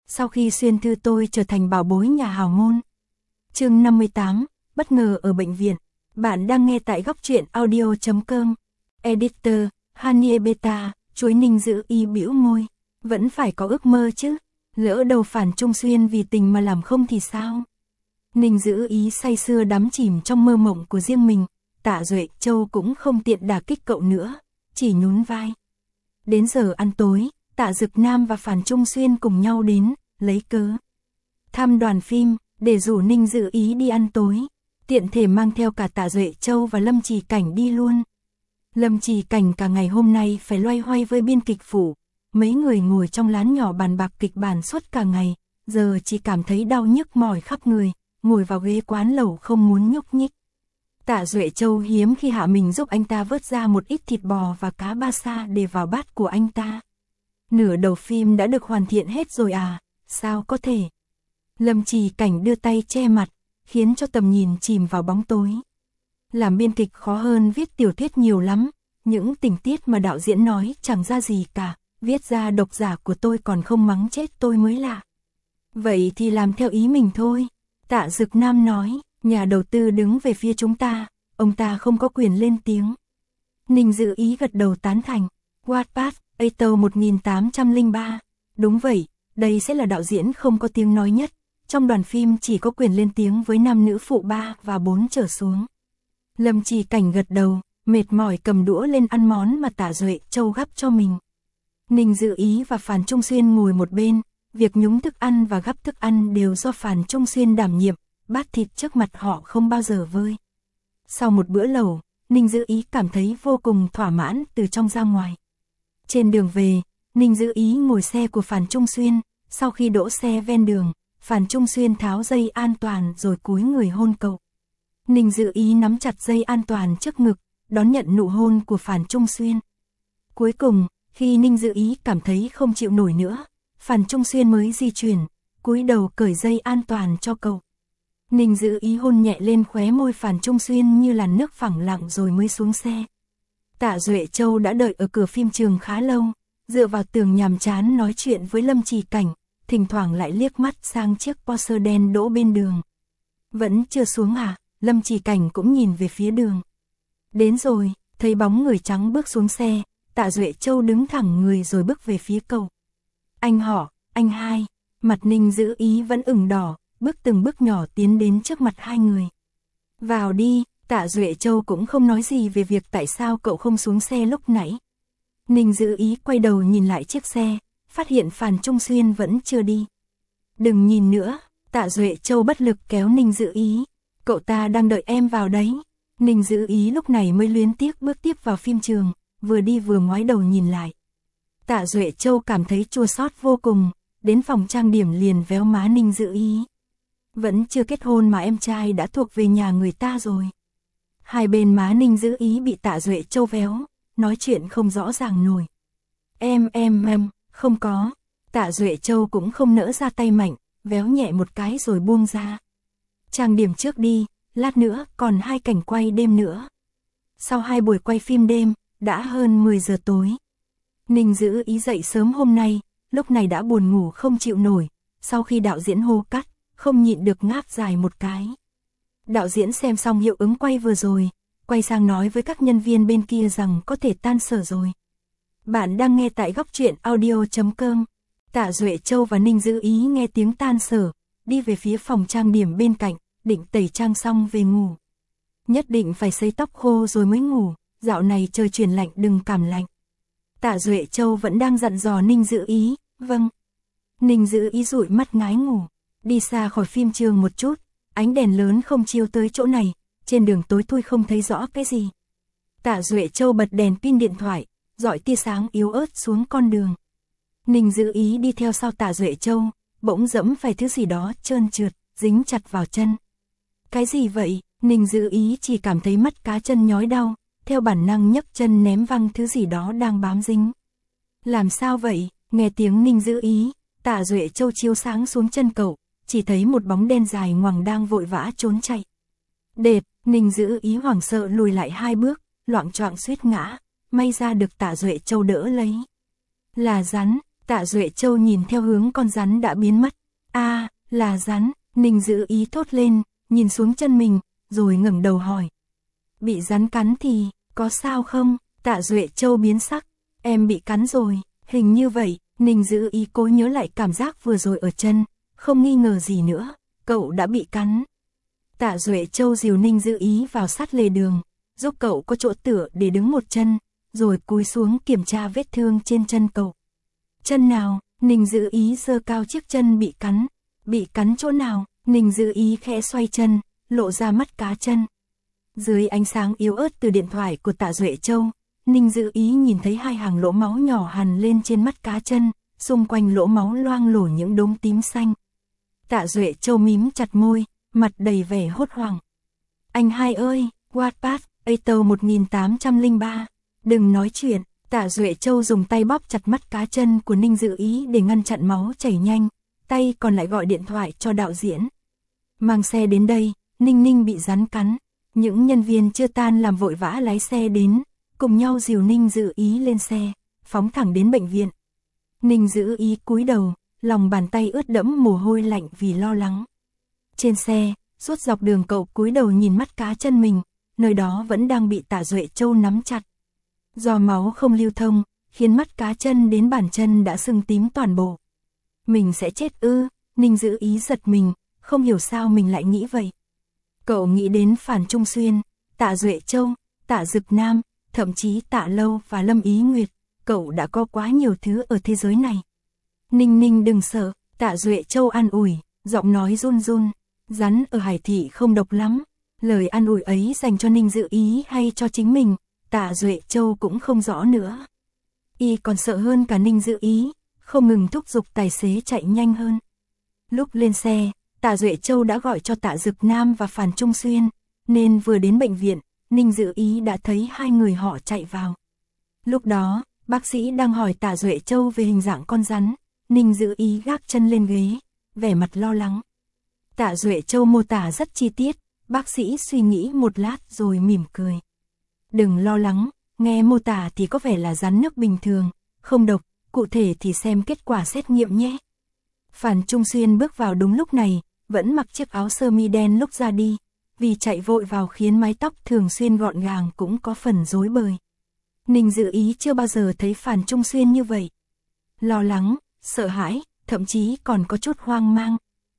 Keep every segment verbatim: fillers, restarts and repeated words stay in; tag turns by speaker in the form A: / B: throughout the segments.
A: sau khi xuyên thư tôi trở thành bảo bối nhà hào môn. Chương năm mươi tám, bất ngờ ở bệnh viện. Bạn đang nghe tại góc truyện audio chấm com. Editor, Hanie Beta, chuối Ninh Dữ Ý bĩu môi. Vẫn phải có ước mơ chứ. Lỡ đầu Phản Trung Xuyên vì tình mà làm không thì sao? Ninh Dữ Ý say sưa đắm chìm trong mơ mộng của riêng mình. Tạ Duệ Châu cũng không tiện đả kích cậu nữa, chỉ nhún vai. Đến giờ ăn tối, Tạ Dực Nam và Phản Trung Xuyên cùng nhau đến, lấy cớ thăm đoàn phim, để rủ Ninh Dữ Ý đi ăn tối, tiện thể mang theo cả Tạ Duệ Châu và Lâm Trì Cảnh đi luôn. Lâm Trì Cảnh cả ngày hôm nay phải loay hoay với biên kịch phủ, mấy người ngồi trong lán nhỏ bàn bạc kịch bản suốt cả ngày, giờ chỉ cảm thấy đau nhức mỏi khắp người, ngồi vào ghế quán lẩu không muốn nhúc nhích. Tạ Duệ Châu hiếm khi hạ mình giúp anh ta vớt ra một ít thịt bò và cá ba sa để vào bát của anh ta. Nửa đầu phim đã được hoàn thiện hết rồi à, sao có thể? Lâm Trì Cảnh đưa tay che mặt, khiến cho tầm nhìn chìm vào bóng tối. Làm biên kịch khó hơn viết tiểu thuyết nhiều lắm, những tình tiết mà đạo diễn nói chẳng ra gì cả, viết ra độc giả của tôi còn không mắng chết tôi mới lạ. Vậy thì làm theo ý mình thôi, Tạ Dực Nam nói, nhà đầu tư đứng về phía chúng ta, ông ta không có quyền lên tiếng. Ninh Dữ Ý gật đầu tán thành, Wattpad, Ato một nghìn tám trăm lẻ ba, đúng vậy, đây sẽ là đạo diễn không có tiếng nói nhất, trong đoàn phim chỉ có quyền lên tiếng với nam nữ phụ ba và bốn trở xuống. Lâm Trì Cảnh gật đầu, mệt mỏi cầm đũa lên ăn món mà Tạ Duệ Châu gắp cho mình. Ninh Dữ Ý và Phản Trung Xuyên ngồi một bên, việc nhúng thức ăn và gắp thức ăn đều do Phản Trung Xuyên đảm nhiệm, bát thịt trước mặt họ không bao giờ vơi. Sau một bữa lẩu, Ninh Dữ Ý cảm thấy vô cùng thỏa mãn từ trong ra ngoài. Trên đường về, Ninh Dữ Ý ngồi xe của Phản Trung Xuyên, sau khi đỗ xe ven đường, Phản Trung Xuyên tháo dây an toàn rồi cúi người hôn cậu. Ninh Dữ Ý nắm chặt dây an toàn trước ngực, đón nhận nụ hôn của Phản Trung Xuyên. Cuối cùng, khi Ninh Dữ Ý cảm thấy không chịu nổi nữa, Phản Trung Xuyên mới di chuyển, cúi đầu cởi dây an toàn cho cậu. Ninh Dữ Ý hôn nhẹ lên khóe môi Phản Trung Xuyên như làn nước phẳng lặng rồi mới xuống xe. Tạ Duệ Châu đã đợi ở cửa phim trường khá lâu, dựa vào tường nhàm chán nói chuyện với Lâm Trì Cảnh, thỉnh thoảng lại liếc mắt sang chiếc Porsche đen đỗ bên đường. Vẫn chưa xuống à? Lâm Trì Cảnh cũng nhìn về phía đường. Đến rồi, thấy bóng người trắng bước xuống xe, Tạ Duệ Châu đứng thẳng người rồi bước về phía cậu. Anh họ, anh hai, mặt Ninh Dữ Ý vẫn ửng đỏ, bước từng bước nhỏ tiến đến trước mặt hai người. Vào đi, Tạ Duệ Châu cũng không nói gì về việc tại sao cậu không xuống xe lúc nãy. Ninh Dữ Ý quay đầu nhìn lại chiếc xe, phát hiện Phản Trung Xuyên vẫn chưa đi. Đừng nhìn nữa, Tạ Duệ Châu bất lực kéo Ninh Dữ Ý. Cậu ta đang đợi em vào đấy. Ninh Dữ Ý lúc này mới luyến tiếc bước tiếp vào phim trường, vừa đi vừa ngoái đầu nhìn lại. Tạ Duệ Châu cảm thấy chua xót vô cùng, đến phòng trang điểm liền véo má Ninh Dữ Ý. Vẫn chưa kết hôn mà em trai đã thuộc về nhà người ta rồi. Hai bên má Ninh Dữ Ý bị Tạ Duệ Châu véo, nói chuyện không rõ ràng nổi. Em em em, không có. Tạ Duệ Châu cũng không nỡ ra tay mạnh, véo nhẹ một cái rồi buông ra. Trang điểm trước đi, lát nữa còn hai cảnh quay đêm nữa. Sau hai buổi quay phim đêm, đã hơn mười giờ tối. Ninh Dữ Ý dậy sớm hôm nay, lúc này đã buồn ngủ không chịu nổi, sau khi đạo diễn hô cắt, không nhịn được ngáp dài một cái. Đạo diễn xem xong hiệu ứng quay vừa rồi, quay sang nói với các nhân viên bên kia rằng có thể tan sở rồi. Bạn đang nghe tại góc truyện audio chấm com. Tạ Duệ Châu và Ninh Dữ Ý nghe tiếng tan sở, đi về phía phòng trang điểm bên cạnh, định tẩy trang xong về ngủ. Nhất định phải sấy tóc khô rồi mới ngủ, dạo này trời chuyển lạnh đừng cảm lạnh. Tạ Duệ Châu vẫn đang dặn dò Ninh Dữ Ý, vâng. Ninh Dữ Ý dụi mắt ngái ngủ, đi xa khỏi phim trường một chút, ánh đèn lớn không chiếu tới chỗ này, trên đường tối thui không thấy rõ cái gì. Tạ Duệ Châu bật đèn pin điện thoại, dọi tia sáng yếu ớt xuống con đường. Ninh Dữ Ý đi theo sau Tạ Duệ Châu, bỗng dẫm phải thứ gì đó trơn trượt, dính chặt vào chân. Cái gì vậy? Ninh Dữ Ý chỉ cảm thấy mắt cá chân nhói đau, theo bản năng nhấc chân ném văng thứ gì đó đang bám dính. Làm sao vậy? Nghe tiếng Ninh Dữ Ý, Tạ Duệ Châu chiếu sáng xuống chân cậu, chỉ thấy một bóng đen dài ngoằng đang vội vã trốn chạy. Đệt, Ninh Dữ Ý hoảng sợ lùi lại hai bước, loạng choạng suýt ngã, may ra được Tạ Duệ Châu đỡ lấy. Là rắn, Tạ Duệ Châu nhìn theo hướng con rắn đã biến mất. A, à, là rắn, Ninh Dữ Ý thốt lên, nhìn xuống chân mình, rồi ngẩng đầu hỏi. Bị rắn cắn thì, có sao không? Tạ Duệ Châu biến sắc. Em bị cắn rồi, hình như vậy. Ninh Dữ Ý cố nhớ lại cảm giác vừa rồi ở chân, không nghi ngờ gì nữa, cậu đã bị cắn. Tạ Duệ Châu dìu Ninh Dữ Ý vào sát lề đường, giúp cậu có chỗ tựa để đứng một chân, rồi cúi xuống kiểm tra vết thương trên chân cậu. Chân nào? Ninh Dữ Ý giơ cao chiếc chân bị cắn. Bị cắn chỗ nào? Ninh Dữ Ý khẽ xoay chân, lộ ra mắt cá chân. Dưới ánh sáng yếu ớt từ điện thoại của Tạ Duệ Châu, Ninh Dữ Ý nhìn thấy hai hàng lỗ máu nhỏ hằn lên trên mắt cá chân, xung quanh lỗ máu loang lổ những đốm tím xanh. Tạ Duệ Châu mím chặt môi, mặt đầy vẻ hốt hoảng. Anh hai ơi, Wattpad, Ato một nghìn tám trăm lẻ ba, đừng nói chuyện. Tạ Duệ Châu dùng tay bóp chặt mắt cá chân của Ninh Dữ Ý để ngăn chặn máu chảy nhanh, tay còn lại gọi điện thoại cho đạo diễn. Mang xe đến đây, Ninh Ninh bị rắn cắn. Những nhân viên chưa tan làm vội vã lái xe đến, cùng nhau dìu Ninh Dữ Ý lên xe, phóng thẳng đến bệnh viện. Ninh Dữ Ý cúi đầu, lòng bàn tay ướt đẫm mồ hôi lạnh vì lo lắng. Trên xe, suốt dọc đường cậu cúi đầu nhìn mắt cá chân mình, nơi đó vẫn đang bị Tạ Duệ Châu nắm chặt. Do máu không lưu thông, khiến mắt cá chân đến bàn chân đã sưng tím toàn bộ. Mình sẽ chết ư? Ninh Dữ Ý giật mình, không hiểu sao mình lại nghĩ vậy. Cậu nghĩ đến Phàn Trung Xuyên, Tạ Duệ Châu, Tạ Dực Nam, thậm chí Tạ Lâu và Lâm Ý Nguyệt. Cậu đã có quá nhiều thứ ở thế giới này. Ninh Ninh đừng sợ, Tạ Duệ Châu an ủi, giọng nói run run. Rắn ở Hải Thị không độc lắm. Lời an ủi ấy dành cho Ninh Dữ Ý hay cho chính mình, Tạ Duệ Châu cũng không rõ nữa. Y còn sợ hơn cả Ninh Dữ Ý, không ngừng thúc giục tài xế chạy nhanh hơn. Lúc lên xe, Tạ Duệ Châu đã gọi cho Tạ Dực Nam và Phàn Trung Xuyên, nên vừa đến bệnh viện, Ninh Dữ Ý đã thấy hai người họ chạy vào. Lúc đó, bác sĩ đang hỏi Tạ Duệ Châu về hình dạng con rắn, Ninh Dữ Ý gác chân lên ghế, vẻ mặt lo lắng. Tạ Duệ Châu mô tả rất chi tiết, bác sĩ suy nghĩ một lát rồi mỉm cười. Đừng lo lắng, nghe mô tả thì có vẻ là rắn nước bình thường, không độc, cụ thể thì xem kết quả xét nghiệm nhé. Phàn Trung Xuyên bước vào đúng lúc này, vẫn mặc chiếc áo sơ mi đen lúc ra đi, vì chạy vội vào khiến mái tóc thường xuyên gọn gàng cũng có phần rối bời. Ninh Dữ Ý chưa bao giờ thấy Phàn Trung Xuyên như vậy. Lo lắng, sợ hãi, thậm chí còn có chút hoang mang.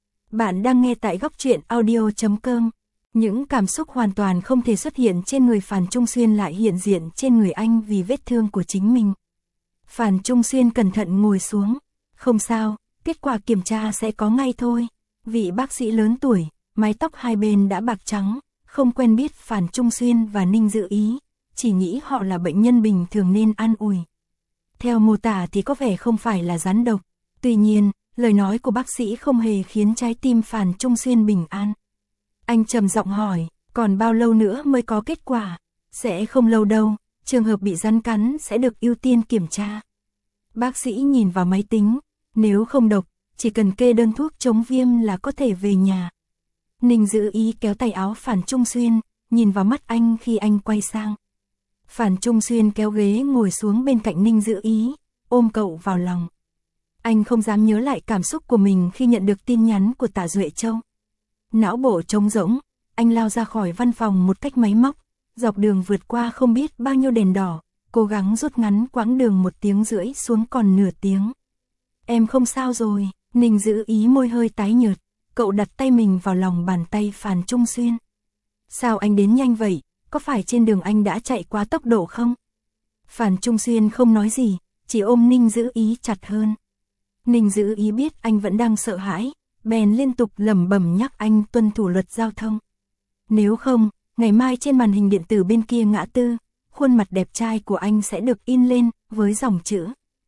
A: Bạn đang nghe tại góc truyện audio chấm com. Những cảm xúc hoàn toàn không thể xuất hiện trên người Phàn Trung Xuyên lại hiện diện trên người anh vì vết thương của chính mình. Phàn Trung Xuyên cẩn thận ngồi xuống. Không sao, kết quả kiểm tra sẽ có ngay thôi. Vị bác sĩ lớn tuổi, mái tóc hai bên đã bạc trắng, không quen biết Phàn Trung Xuyên và Ninh Dữ Ý, chỉ nghĩ họ là bệnh nhân bình thường nên an ủi. Theo mô tả thì có vẻ không phải là rắn độc, tuy nhiên, lời nói của bác sĩ không hề khiến trái tim Phàn Trung Xuyên bình an. Anh trầm giọng hỏi, còn bao lâu nữa mới có kết quả? Sẽ không lâu đâu, trường hợp bị rắn cắn sẽ được ưu tiên kiểm tra. Bác sĩ nhìn vào máy tính, nếu không độc, chỉ cần kê đơn thuốc chống viêm là có thể về nhà. Ninh Dữ Ý kéo tay áo Phàn Trung Xuyên, nhìn vào mắt anh khi anh quay sang. Phàn Trung Xuyên kéo ghế ngồi xuống bên cạnh Ninh Dữ Ý, ôm cậu vào lòng. Anh không dám nhớ lại cảm xúc của mình khi nhận được tin nhắn của Tạ Duệ Châu. Não bộ trống rỗng, anh lao ra khỏi văn phòng một cách máy móc, dọc đường vượt qua không biết bao nhiêu đèn đỏ, cố gắng rút ngắn quãng đường một tiếng rưỡi xuống còn nửa tiếng. Em không sao rồi, Ninh Dữ Ý môi hơi tái nhợt, cậu đặt tay mình vào lòng bàn tay Phàn Trung Xuyên. Sao anh đến nhanh vậy, có phải trên đường anh đã chạy quá tốc độ không? Phàn Trung Xuyên không nói gì, chỉ ôm Ninh Dữ Ý chặt hơn. Ninh Dữ Ý biết anh vẫn đang sợ hãi, bèn liên tục lẩm bẩm nhắc anh tuân thủ luật giao thông. Nếu không, ngày mai trên màn hình điện tử bên kia ngã tư, khuôn mặt đẹp trai của anh sẽ được in lên với dòng chữ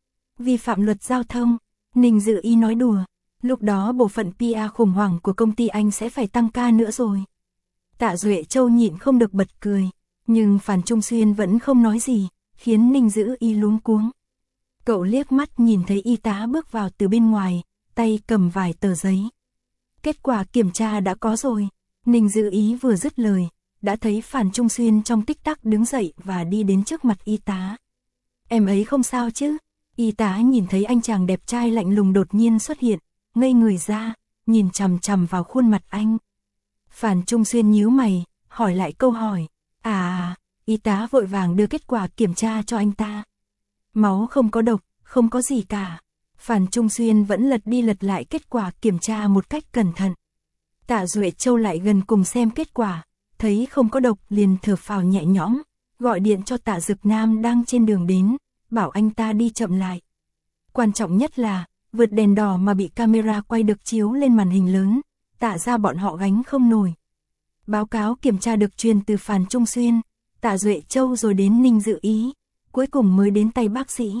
A: vi phạm luật giao thông. Ninh Dữ Ý nói đùa, lúc đó bộ phận pê e khủng hoảng của công ty anh sẽ phải tăng ca nữa rồi. Tạ Duệ Châu nhịn không được bật cười, nhưng Phàn Trung Xuyên vẫn không nói gì, khiến Ninh Dữ Ý luống cuống. Cậu liếc mắt nhìn thấy y tá bước vào từ bên ngoài, tay cầm vài tờ giấy. Kết quả kiểm tra đã có rồi. Ninh Dữ Ý vừa dứt lời, đã thấy Phàn Trung Xuyên trong tích tắc đứng dậy và đi đến trước mặt y tá. Em ấy không sao chứ? Y tá nhìn thấy anh chàng đẹp trai lạnh lùng đột nhiên xuất hiện, ngây người ra, nhìn chằm chằm vào khuôn mặt anh. Phàn Trung Xuyên nhíu mày, hỏi lại câu hỏi. À, y tá vội vàng đưa kết quả kiểm tra cho anh ta. Máu không có độc, không có gì cả. Phàn Trung Xuyên vẫn lật đi lật lại kết quả kiểm tra một cách cẩn thận. Tạ Duệ Châu lại gần cùng xem kết quả, thấy không có độc liền thở phào nhẹ nhõm, gọi điện cho Tạ Dực Nam đang trên đường đến, bảo anh ta đi chậm lại. Quan trọng nhất là, vượt đèn đỏ mà bị camera quay được chiếu lên màn hình lớn, Tạ ra bọn họ gánh không nổi. Báo cáo kiểm tra được truyền từ Phàn Trung Xuyên, Tạ Duệ Châu rồi đến Ninh Dự Ý, cuối cùng mới đến tay bác sĩ.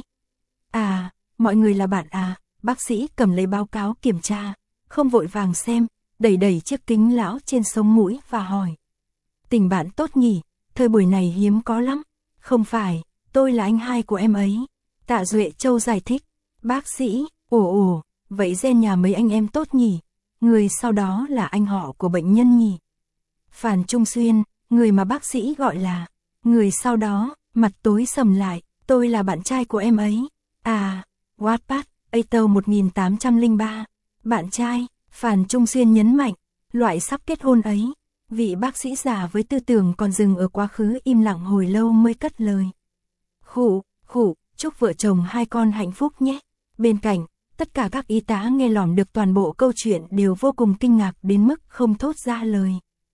A: À, mọi người là bạn à, bác sĩ cầm lấy báo cáo kiểm tra, không vội vàng xem, đẩy đẩy chiếc kính lão trên sống mũi và hỏi. Tình bạn tốt nhỉ, thời buổi này hiếm có lắm. Không phải, tôi là anh hai của em ấy. Tạ Duệ Châu giải thích. Bác sĩ, ồ ồ, vậy gen nhà mấy anh em tốt nhỉ, người sau đó là anh họ của bệnh nhân nhỉ. Phàn Trung Xuyên, người mà bác sĩ gọi là, người sau đó, mặt tối sầm lại, tôi là bạn trai của em ấy. À, Wattpad, a tê o một nghìn tám trăm lẻ ba, bạn trai, Phàn Trung Xuyên nhấn mạnh, loại sắp kết hôn ấy. Vị bác sĩ già với tư tưởng còn dừng ở quá khứ im lặng hồi lâu mới cất lời. Khủ, khủ, chúc vợ chồng hai con hạnh phúc nhé. Bên cạnh, tất cả các y tá nghe lỏm được toàn bộ câu chuyện đều vô cùng kinh ngạc đến mức không thốt ra lời.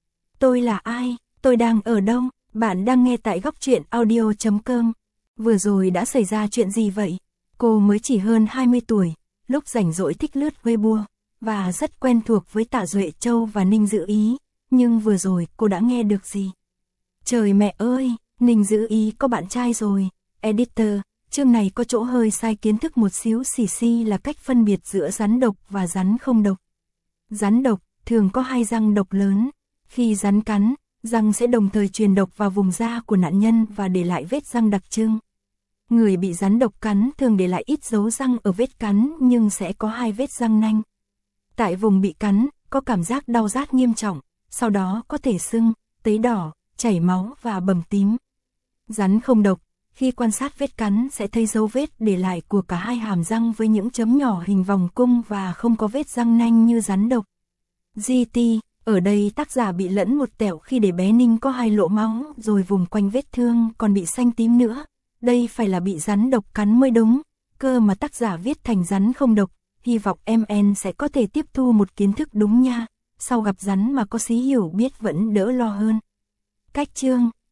A: Tôi là ai? Tôi đang ở đâu? Bạn đang nghe tại góc truyện audio chấm com. Vừa rồi đã xảy ra chuyện gì vậy? Cô mới chỉ hơn hai mươi tuổi, lúc rảnh rỗi thích lướt Weibo, và rất quen thuộc với Tạ Duệ Châu và Ninh Dự Ý. Nhưng vừa rồi cô đã nghe được gì? Trời mẹ ơi, Ninh Dự Ý có bạn trai rồi. Editor, chương này có chỗ hơi sai kiến thức một xíu, xì xì là cách phân biệt giữa rắn độc và rắn không độc. Rắn độc thường có hai răng độc lớn. Khi rắn cắn, răng sẽ đồng thời truyền độc vào vùng da của nạn nhân và để lại vết răng đặc trưng. Người bị rắn độc cắn thường để lại ít dấu răng ở vết cắn nhưng sẽ có hai vết răng nanh. Tại vùng bị cắn, có cảm giác đau rát nghiêm trọng, sau đó có thể sưng, tấy đỏ, chảy máu và bầm tím. Rắn không độc, khi quan sát vết cắn sẽ thấy dấu vết để lại của cả hai hàm răng với những chấm nhỏ hình vòng cung và không có vết răng nanh như rắn độc. giê tê, ở đây tác giả bị lẫn một tẹo khi để bé Ninh có hai lỗ máu rồi vùng quanh vết thương còn bị xanh tím nữa. Đây phải là bị rắn độc cắn mới đúng, cơ mà tác giả viết thành rắn không độc, hy vọng em en sẽ có thể tiếp thu một kiến thức đúng nha, sau gặp rắn mà có xí hiểu biết vẫn đỡ lo hơn. Cách chương